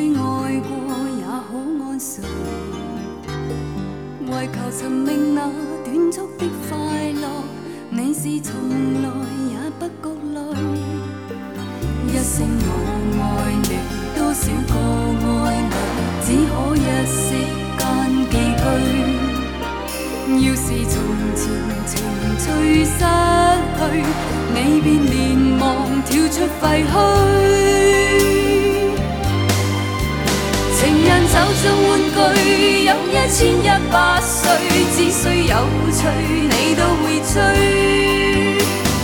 爱过也好安睡，为求寻觅那短促的快乐，你是从来也不觉累。一声我爱你，多少个爱侣，只可一息间寄居。要是從前情趣失去，你便連忙跳出廢墟。情人就像玩具，有1100歲，只需有趣，你都會追。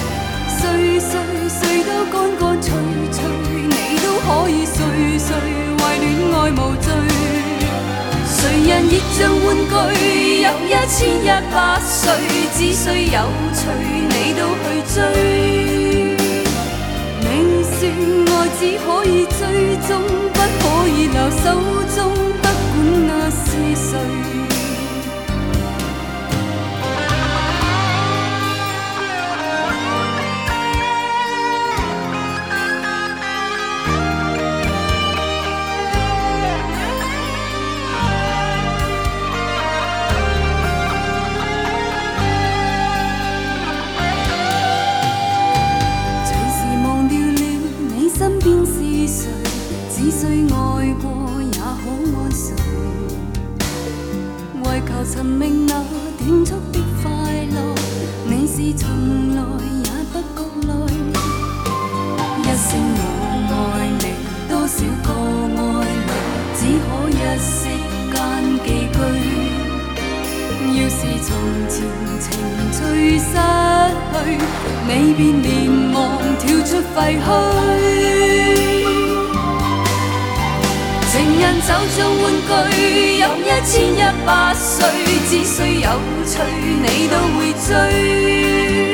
誰都乾乾脆脆，你都可以睡睡，為戀愛無罪。誰人亦像玩具，有1100歲，只需有趣，你都去追。你說愛只可以追蹤，不可以留手中，不管那是誰。身邊是誰？只需愛過也好安睡，為求尋覓那短促的快樂，你是從來也不覺累。一聲我愛你，多少個愛侶，只可一息間寄居。要是從前情趣失去，你便連忙跳出廢墟。情人就像玩具，有1100歲，只需有趣，你都會追。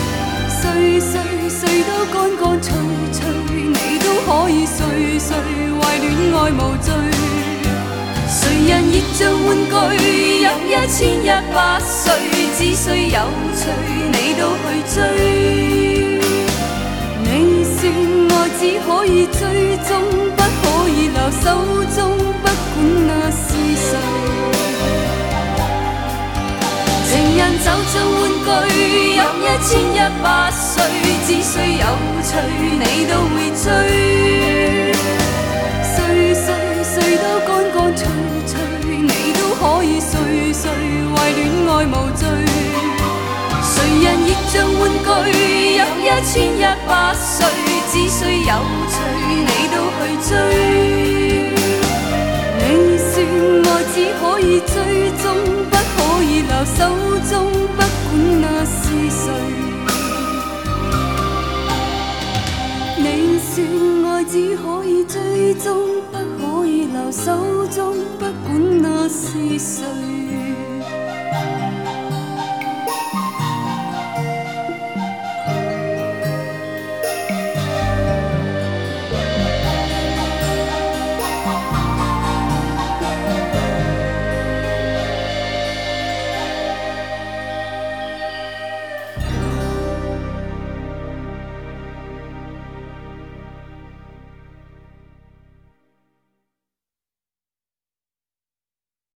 誰都乾乾脆脆，你都可以睡睡，為戀愛無罪。誰人亦像玩具，有1100歲，只需有趣，你都去追。你說愛只可以追蹤，不可以留手中，不管那是誰。情人就像玩具，有1100歲，只需有趣，你都會追。誰都乾乾脆脆，你都可以睡睡，為戀愛無罪。誰人亦像玩具，有1100歲，只需有趣，你都去追。你說愛只可以追蹤，不可以留手中，不管那是誰。你說愛只可以追蹤，不可以留手中，不管那是誰。